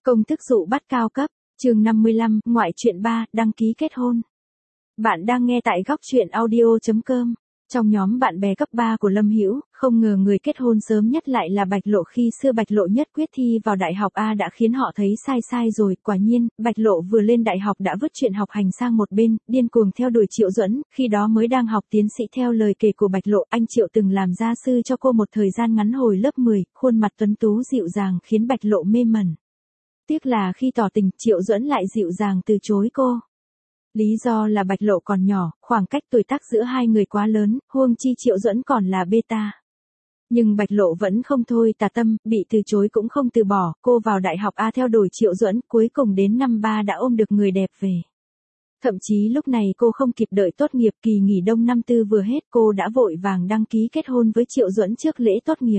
Công thức dụ bắt cao cấp, chương 55, ngoại truyện 3, đăng ký kết hôn. Bạn đang nghe tại góc truyện audio.com. Trong nhóm bạn bè cấp 3 của Lâm Hữu, không ngờ người kết hôn sớm nhất lại là Bạch Lộ. Khi xưa Bạch Lộ nhất quyết thi vào đại học A đã khiến họ thấy sai rồi. Quả nhiên, Bạch Lộ vừa lên đại học đã vứt chuyện học hành sang một bên, điên cuồng theo đuổi Triệu Duẫn. Khi đó mới đang học tiến sĩ. Theo lời kể của Bạch Lộ, anh Triệu từng làm gia sư cho cô một thời gian ngắn hồi lớp 10, khuôn mặt tuấn tú dịu dàng khiến Bạch Lộ mê mẩn. Tiếc là khi tỏ tình, Triệu Duẫn lại dịu dàng từ chối cô. Lý do là Bạch Lộ còn nhỏ, khoảng cách tuổi tác giữa hai người quá lớn, huống chi Triệu Duẫn còn là beta. Nhưng Bạch Lộ vẫn không thôi tà tâm, bị từ chối cũng không từ bỏ, cô vào đại học A theo đuổi Triệu Duẫn, cuối cùng đến năm 3 đã ôm được người đẹp về. Thậm chí lúc này cô không kịp đợi tốt nghiệp, kỳ nghỉ đông năm 4 vừa hết cô đã vội vàng đăng ký kết hôn với Triệu Duẫn trước lễ tốt nghiệp.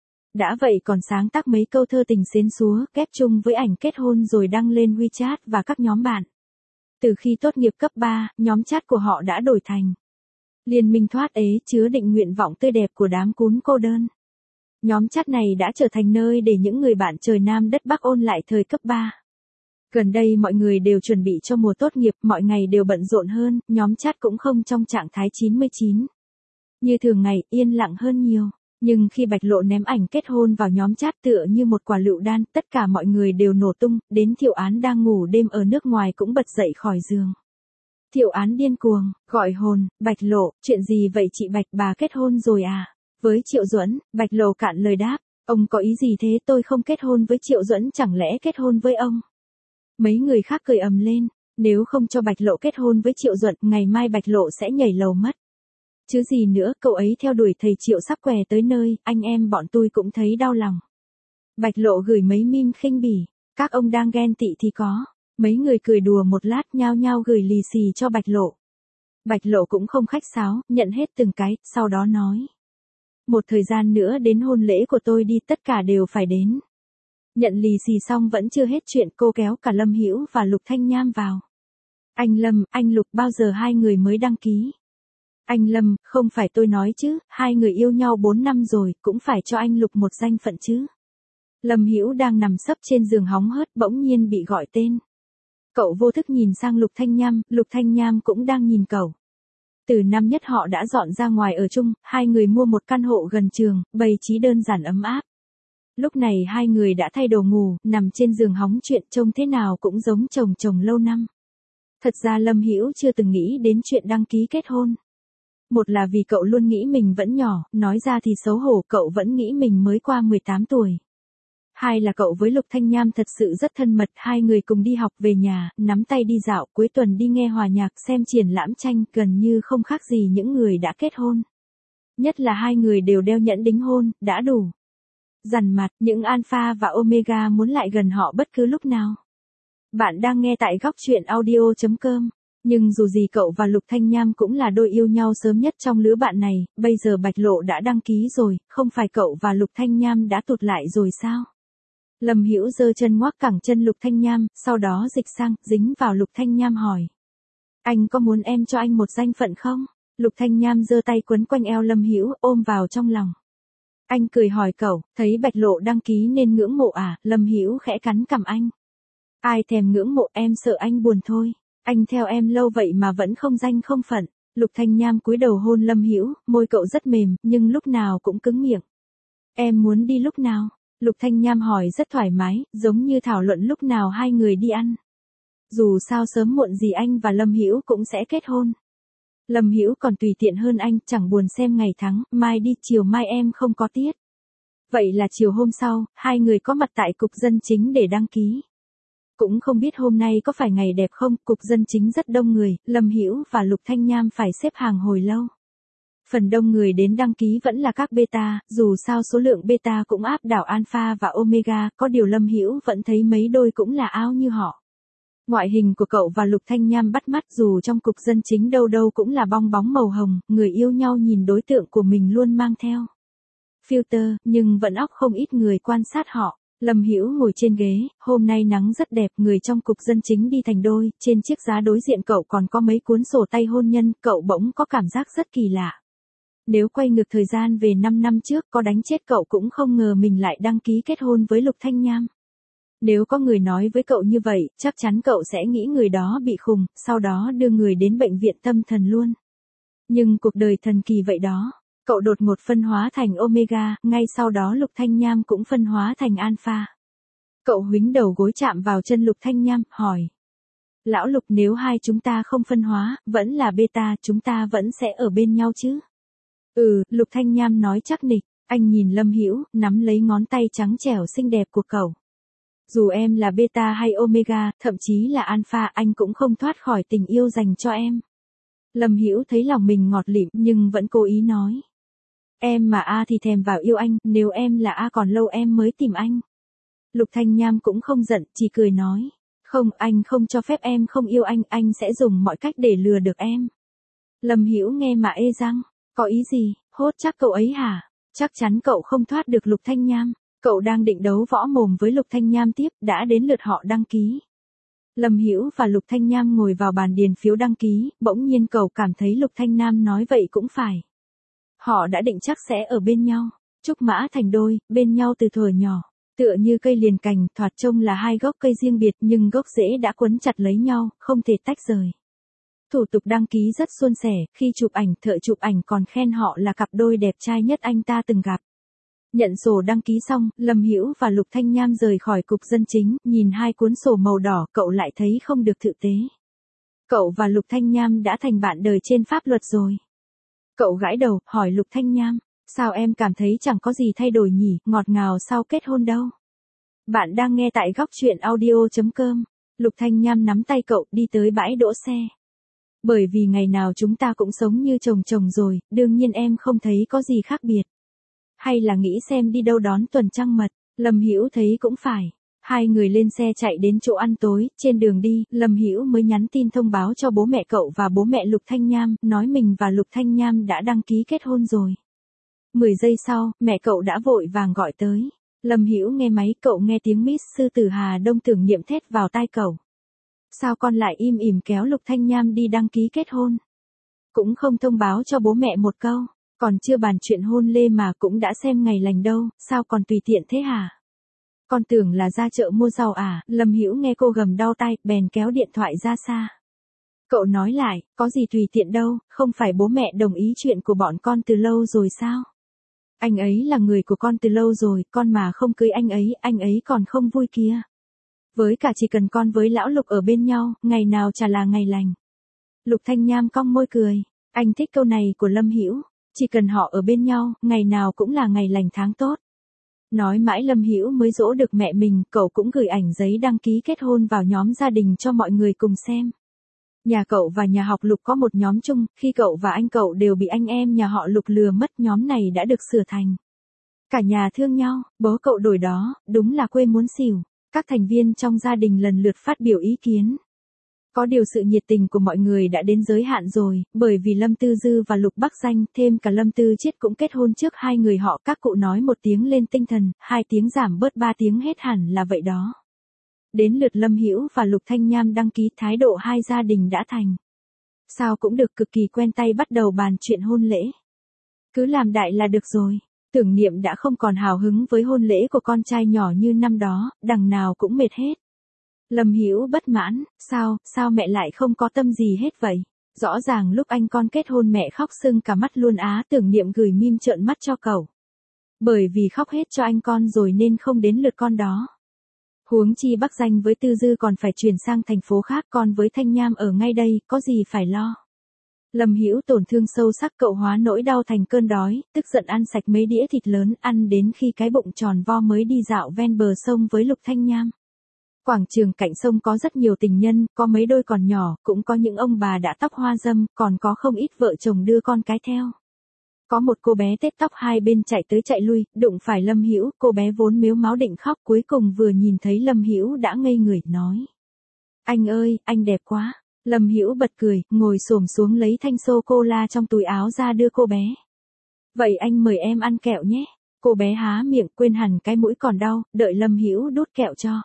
Đã vậy còn sáng tác mấy câu thơ tình xến xúa, ghép chung với ảnh kết hôn rồi đăng lên WeChat và các nhóm bạn. Từ khi tốt nghiệp cấp 3, nhóm chat của họ đã đổi thành Liên minh thoát ế, chứa đựng nguyện vọng tươi đẹp của đám cún cô đơn. Nhóm chat này đã trở thành nơi để những người bạn trời Nam đất Bắc ôn lại thời cấp 3. Gần đây mọi người đều chuẩn bị cho mùa tốt nghiệp, mọi ngày đều bận rộn hơn, nhóm chat cũng không trong trạng thái 99. Như thường ngày, yên lặng hơn nhiều. Nhưng khi Bạch Lộ ném ảnh kết hôn vào nhóm chat tựa như một quả lựu đan, tất cả mọi người đều nổ tung, đến Thiệu Án đang ngủ đêm ở nước ngoài cũng bật dậy khỏi giường. Thiệu Án điên cuồng, gọi hồn, Bạch Lộ, chuyện gì vậy chị Bạch, bà kết hôn rồi à? Với Triệu Duẫn, Bạch Lộ cạn lời đáp, ông có ý gì thế, tôi không kết hôn với Triệu Duẫn, chẳng lẽ kết hôn với ông? Mấy người khác cười ầm lên, nếu không cho Bạch Lộ kết hôn với Triệu Duẫn, ngày mai Bạch Lộ sẽ nhảy lầu mất. Chứ gì nữa, cậu ấy theo đuổi thầy Triệu sắp què tới nơi, anh em bọn tôi cũng thấy đau lòng. Bạch Lộ gửi mấy meme khinh bỉ, các ông đang ghen tị thì có. Mấy người cười đùa một lát nhao nhao gửi lì xì cho Bạch Lộ. Bạch Lộ cũng không khách sáo, nhận hết từng cái, sau đó nói. Một thời gian nữa đến hôn lễ của tôi đi, tất cả đều phải đến. Nhận lì xì xong vẫn chưa hết chuyện, cô kéo cả Lâm Hữu và Lục Thanh Nham vào. Anh Lâm, anh Lục, bao giờ hai người mới đăng ký? Anh Lâm, không phải tôi nói chứ, hai người yêu nhau 4 năm rồi, cũng phải cho anh Lục một danh phận chứ. Lâm Hữu đang nằm sấp trên giường hóng hớt bỗng nhiên bị gọi tên. Cậu vô thức nhìn sang Lục Thanh Nham cũng đang nhìn cậu. Từ năm nhất họ đã dọn ra ngoài ở chung, hai người mua một căn hộ gần trường, bày trí đơn giản ấm áp. Lúc này hai người đã thay đồ ngủ, nằm trên giường hóng chuyện, trông thế nào cũng giống chồng lâu năm. Thật ra Lâm Hữu chưa từng nghĩ đến chuyện đăng ký kết hôn. Một là vì cậu luôn nghĩ mình vẫn nhỏ, nói ra thì xấu hổ, cậu vẫn nghĩ mình mới qua 18 tuổi. Hai là cậu với Lục Thanh Nham thật sự rất thân mật, hai người cùng đi học về nhà, nắm tay đi dạo, cuối tuần đi nghe hòa nhạc, xem triển lãm tranh, gần như không khác gì những người đã kết hôn. Nhất là hai người đều đeo nhẫn đính hôn, đã đủ dằn mặt, những alpha và omega muốn lại gần họ bất cứ lúc nào. Bạn đang nghe tại góc truyện audio.com. Nhưng dù gì cậu và Lục Thanh Nham cũng là đôi yêu nhau sớm nhất trong lứa bạn này, bây giờ Bạch Lộ đã đăng ký rồi, không phải cậu và Lục Thanh Nham đã tụt lại rồi sao? Lâm Hữu giơ chân ngoác cẳng chân Lục Thanh Nham, sau đó dịch sang, dính vào Lục Thanh Nham hỏi. Anh có muốn em cho anh một danh phận không? Lục Thanh Nham giơ tay quấn quanh eo Lâm Hữu, ôm vào trong lòng. Anh cười hỏi cậu, thấy Bạch Lộ đăng ký nên ngưỡng mộ à? Lâm Hữu khẽ cắn cằm anh. Ai thèm ngưỡng mộ, em sợ anh buồn thôi. Anh theo em lâu vậy mà vẫn không danh không phận. Lục Thanh Nham cúi đầu hôn Lâm Hữu, môi cậu rất mềm, nhưng lúc nào cũng cứng miệng. Em muốn đi lúc nào? Lục Thanh Nham hỏi rất thoải mái, giống như thảo luận lúc nào hai người đi ăn. Dù sao sớm muộn gì anh và Lâm Hữu cũng sẽ kết hôn. Lâm Hữu còn tùy tiện hơn anh, chẳng buồn xem ngày tháng, mai đi, chiều mai em không có tiết. Vậy là chiều hôm sau, hai người có mặt tại cục dân chính để đăng ký. Cũng không biết hôm nay có phải ngày đẹp không, cục dân chính rất đông người, Lâm Hữu và Lục Thanh Nham phải xếp hàng hồi lâu. Phần đông người đến đăng ký vẫn là các beta, dù sao số lượng beta cũng áp đảo alpha và omega, có điều Lâm Hữu vẫn thấy mấy đôi cũng là ao như họ. Ngoại hình của cậu và Lục Thanh Nham bắt mắt, dù trong cục dân chính đâu đâu cũng là bong bóng màu hồng, người yêu nhau nhìn đối tượng của mình luôn mang theo filter, nhưng vẫn óc không ít người quan sát họ. Lâm Hữu ngồi trên ghế, hôm nay nắng rất đẹp, người trong cục dân chính đi thành đôi, trên chiếc giá đối diện cậu còn có mấy cuốn sổ tay hôn nhân, cậu bỗng có cảm giác rất kỳ lạ. Nếu quay ngược thời gian về 5 năm trước có đánh chết cậu cũng không ngờ mình lại đăng ký kết hôn với Lục Thanh Nham. Nếu có người nói với cậu như vậy, chắc chắn cậu sẽ nghĩ người đó bị khùng, sau đó đưa người đến bệnh viện tâm thần luôn. Nhưng cuộc đời thần kỳ vậy đó. Cậu đột ngột phân hóa thành Omega, ngay sau đó Lục Thanh Nham cũng phân hóa thành Alpha. Cậu huých đầu gối chạm vào chân Lục Thanh Nham, hỏi. Lão Lục, nếu hai chúng ta không phân hóa, vẫn là beta, chúng ta vẫn sẽ ở bên nhau chứ? Lục Thanh Nham nói chắc nịch. Anh nhìn Lâm Hữu, nắm lấy ngón tay trắng trẻo xinh đẹp của cậu. Dù em là beta hay omega, thậm chí là alpha, anh cũng không thoát khỏi tình yêu dành cho em. Lâm Hữu thấy lòng mình ngọt lịm nhưng vẫn cố ý nói. Em mà A thì thèm vào yêu anh, nếu em là A còn lâu em mới tìm anh. Lục Thanh Nham cũng không giận, chỉ cười nói. Không, anh không cho phép em không yêu anh sẽ dùng mọi cách để lừa được em. Lâm Hữu nghe mà ê răng, có ý gì, hốt chắc cậu ấy hả? Chắc chắn cậu không thoát được Lục Thanh Nham. Cậu đang định đấu võ mồm với Lục Thanh Nham tiếp, đã đến lượt họ đăng ký. Lâm Hữu và Lục Thanh Nham ngồi vào bàn điền phiếu đăng ký, bỗng nhiên cậu cảm thấy Lục Thanh Nham nói vậy cũng phải. Họ đã định chắc sẽ ở bên nhau, trúc mã thành đôi, bên nhau từ thuở nhỏ. Tựa như cây liền cành, thoạt trông là hai gốc cây riêng biệt nhưng gốc rễ đã quấn chặt lấy nhau, không thể tách rời. Thủ tục đăng ký rất suôn sẻ, khi chụp ảnh thợ chụp ảnh còn khen họ là cặp đôi đẹp trai nhất anh ta từng gặp. Nhận sổ đăng ký xong, Lâm Hữu và Lục Thanh Nham rời khỏi cục dân chính, nhìn hai cuốn sổ màu đỏ cậu lại thấy không được thực tế. Cậu và Lục Thanh Nham đã thành bạn đời trên pháp luật rồi. Cậu gãi đầu, hỏi Lục Thanh Nham, sao em cảm thấy chẳng có gì thay đổi nhỉ, ngọt ngào sau kết hôn đâu. Bạn đang nghe tại góc truyện audio.com. Lục Thanh Nham nắm tay cậu đi tới bãi đỗ xe. Bởi vì ngày nào chúng ta cũng sống như chồng rồi, đương nhiên em không thấy có gì khác biệt. Hay là nghĩ xem đi đâu đón tuần trăng mật, Lâm Hữu thấy cũng phải. Hai người lên xe chạy đến chỗ ăn tối, trên đường đi, Lâm Hữu mới nhắn tin thông báo cho bố mẹ cậu và bố mẹ Lục Thanh Nham, nói mình và Lục Thanh Nham đã đăng ký kết hôn rồi. 10 giây sau, mẹ cậu đã vội vàng gọi tới. Lâm Hữu nghe máy, cậu nghe tiếng Miss Sư Tử Hà Đông tưởng niệm thét vào tai cậu. Sao con lại im ỉm kéo Lục Thanh Nham đi đăng ký kết hôn? Cũng không thông báo cho bố mẹ một câu, còn chưa bàn chuyện hôn lê mà cũng đã xem ngày lành đâu, sao còn tùy tiện thế hả? Con tưởng là ra chợ mua rau à? Lâm Hữu nghe cô gầm đau tai, bèn kéo điện thoại ra xa. Cậu nói lại, có gì tùy tiện đâu, không phải bố mẹ đồng ý chuyện của bọn con từ lâu rồi sao? Anh ấy là người của con từ lâu rồi, con mà không cưới anh ấy còn không vui kia. Với cả chỉ cần con với lão Lục ở bên nhau, ngày nào chả là ngày lành. Lục Thanh Nham cong môi cười, anh thích câu này của Lâm Hữu, chỉ cần họ ở bên nhau, ngày nào cũng là ngày lành tháng tốt. Nói mãi Lâm Hữu mới dỗ được mẹ mình, cậu cũng gửi ảnh giấy đăng ký kết hôn vào nhóm gia đình cho mọi người cùng xem. Nhà cậu và nhà học Lục có một nhóm chung, khi cậu và anh cậu đều bị anh em nhà họ Lục lừa mất, nhóm này đã được sửa thành. Cả nhà thương nhau, bố cậu đổi đó, đúng là quê muốn xỉu. Các thành viên trong gia đình lần lượt phát biểu ý kiến. Có điều sự nhiệt tình của mọi người đã đến giới hạn rồi, bởi vì Lâm Tư Dư và Lục Bắc Danh, thêm cả Lâm Tư Chiết cũng kết hôn trước hai người họ. Các cụ nói một tiếng lên tinh thần, 2 tiếng giảm bớt 3 tiếng hết hẳn là vậy đó. Đến lượt Lâm Hữu và Lục Thanh Nham đăng ký, thái độ hai gia đình đã thành. Sao cũng được, cực kỳ quen tay, bắt đầu bàn chuyện hôn lễ. Cứ làm đại là được rồi. Tưởng Niệm đã không còn hào hứng với hôn lễ của con trai nhỏ như năm đó, đằng nào cũng mệt hết. Lâm Hữu bất mãn, sao mẹ lại không có tâm gì hết vậy? Rõ ràng lúc anh con kết hôn mẹ khóc sưng cả mắt luôn á. Tưởng Niệm gửi meme trợn mắt cho cậu. Bởi vì khóc hết cho anh con rồi nên không đến lượt con đó. Huống chi Bắc Danh với Tư Dư còn phải chuyển sang thành phố khác, con với Thanh Nham ở ngay đây, có gì phải lo. Lâm Hữu tổn thương sâu sắc, cậu hóa nỗi đau thành cơn đói, tức giận ăn sạch mấy đĩa thịt lớn, ăn đến khi cái bụng tròn vo mới đi dạo ven bờ sông với Lục Thanh Nham. Quảng trường cạnh sông có rất nhiều tình nhân, có mấy đôi còn nhỏ, cũng có những ông bà đã tóc hoa râm, còn có không ít vợ chồng đưa con cái theo. Có một cô bé tết tóc hai bên chạy tới chạy lui, đụng phải Lâm Hữu, cô bé vốn mếu máo định khóc, cuối cùng vừa nhìn thấy Lâm Hữu đã ngây người, nói: "Anh ơi, anh đẹp quá." Lâm Hữu bật cười, ngồi xổm xuống lấy thanh sô cô la trong túi áo ra đưa cô bé. "Vậy anh mời em ăn kẹo nhé." Cô bé há miệng, quên hẳn cái mũi còn đau, đợi Lâm Hữu đút kẹo cho.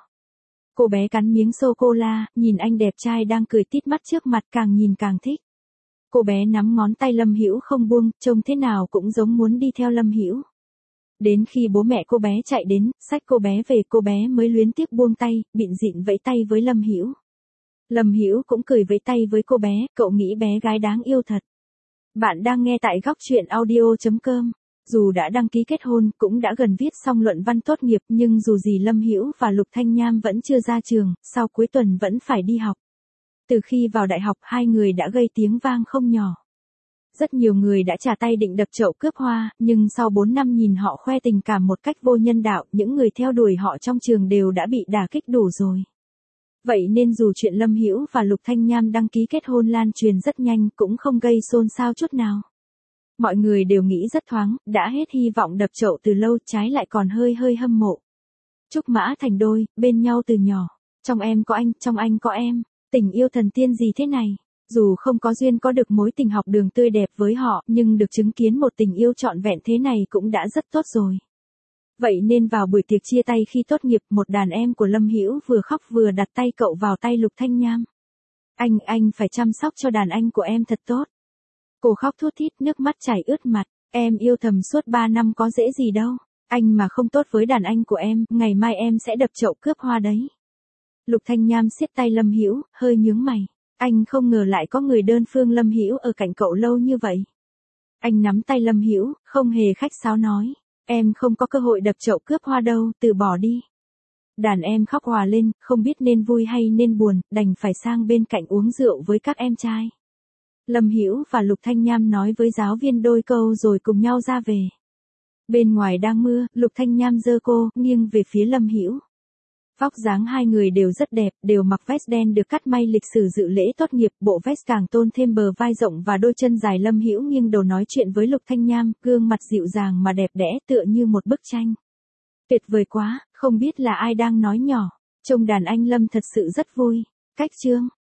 Cô bé cắn miếng sô cô la, nhìn anh đẹp trai đang cười tít mắt trước mặt, càng nhìn càng thích. Cô bé nắm ngón tay Lâm Hữu không buông, trông thế nào cũng giống muốn đi theo Lâm Hữu. Đến khi bố mẹ cô bé chạy đến, xách cô bé về, cô bé mới luyến tiếc buông tay, bịn dịn vẫy tay với Lâm Hữu. Lâm Hữu cũng cười vẫy tay với cô bé, cậu nghĩ bé gái đáng yêu thật. Bạn đang nghe tại góc truyện audio.com. Dù đã đăng ký kết hôn, cũng đã gần viết xong luận văn tốt nghiệp, nhưng dù gì Lâm Hữu và Lục Thanh Nham vẫn chưa ra trường, sau cuối tuần vẫn phải đi học. Từ khi vào đại học, hai người đã gây tiếng vang không nhỏ. Rất nhiều người đã trả tay định đập chậu cướp hoa, nhưng sau 4 năm nhìn họ khoe tình cảm một cách vô nhân đạo, những người theo đuổi họ trong trường đều đã bị đả kích đủ rồi. Vậy nên dù chuyện Lâm Hữu và Lục Thanh Nham đăng ký kết hôn lan truyền rất nhanh, cũng không gây xôn xao chút nào. Mọi người đều nghĩ rất thoáng, đã hết hy vọng đập chậu từ lâu, trái lại còn hơi hâm mộ. Trúc mã thành đôi, bên nhau từ nhỏ. Trong em có anh, trong anh có em. Tình yêu thần tiên gì thế này? Dù không có duyên có được mối tình học đường tươi đẹp với họ, nhưng được chứng kiến một tình yêu trọn vẹn thế này cũng đã rất tốt rồi. Vậy nên vào buổi tiệc chia tay khi tốt nghiệp, một đàn em của Lâm Hữu vừa khóc vừa đặt tay cậu vào tay Lục Thanh Nham. Anh phải chăm sóc cho đàn anh của em thật tốt. Cô khóc thút thít, nước mắt chảy ướt mặt. Em yêu thầm suốt 3 năm có dễ gì đâu. Anh mà không tốt với đàn anh của em, ngày mai em sẽ đập chậu cướp hoa đấy. Lục Thanh Nham siết tay Lâm Hữu, hơi nhướng mày. Anh không ngờ lại có người đơn phương Lâm Hữu ở cạnh cậu lâu như vậy. Anh nắm tay Lâm Hữu, không hề khách sáo nói. Em không có cơ hội đập chậu cướp hoa đâu, từ bỏ đi. Đàn em khóc òa lên, không biết nên vui hay nên buồn, đành phải sang bên cạnh uống rượu với các em trai. Lâm Hữu và Lục Thanh Nham nói với giáo viên đôi câu rồi cùng nhau ra về. Bên ngoài đang mưa, Lục Thanh Nham giơ cô, nghiêng về phía Lâm Hữu. Vóc dáng hai người đều rất đẹp, đều mặc vest đen được cắt may lịch sử dự lễ tốt nghiệp, bộ vest càng tôn thêm bờ vai rộng và đôi chân dài. Lâm Hữu nghiêng đầu nói chuyện với Lục Thanh Nham, gương mặt dịu dàng mà đẹp đẽ tựa như một bức tranh. Tuyệt vời quá, không biết là ai đang nói nhỏ. Trông đàn anh Lâm thật sự rất vui. Cách chương